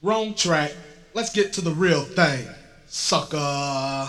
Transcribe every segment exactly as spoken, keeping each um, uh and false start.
Wrong track. Let's get to the real thing, sucker.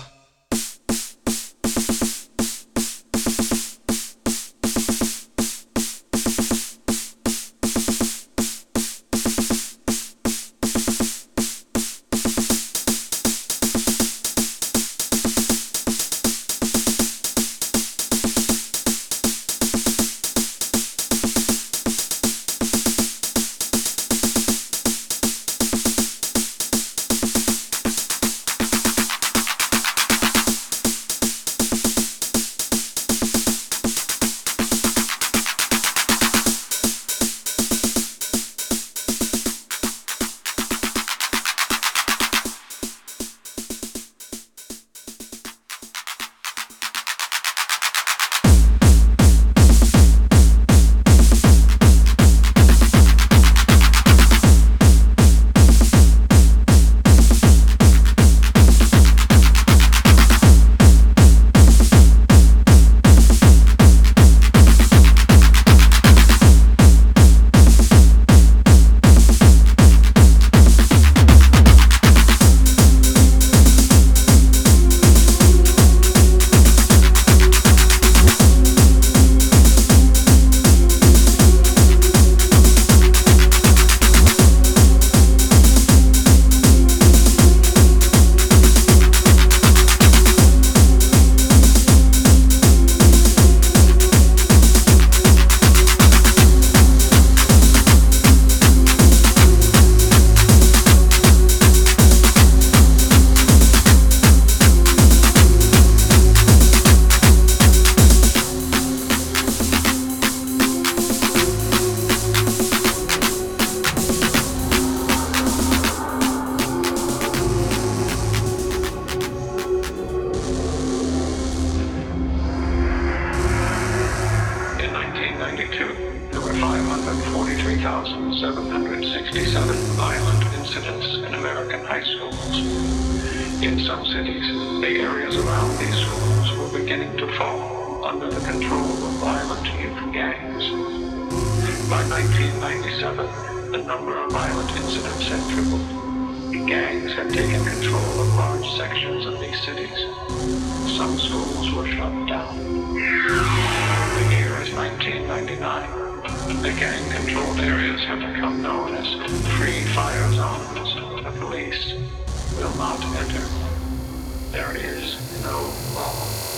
seven hundred sixty-seven violent incidents in American high schools. In some cities, the areas around these schools were beginning to fall under the control of violent youth gangs. By nineteen ninety-seven, the number of violent incidents had tripled. The gangs had taken control of large sections of these cities. Some schools were shut down. The year is nineteen ninety-nine. The gang-controlled areas have become known as free fire zones. The police will not enter. There is no law.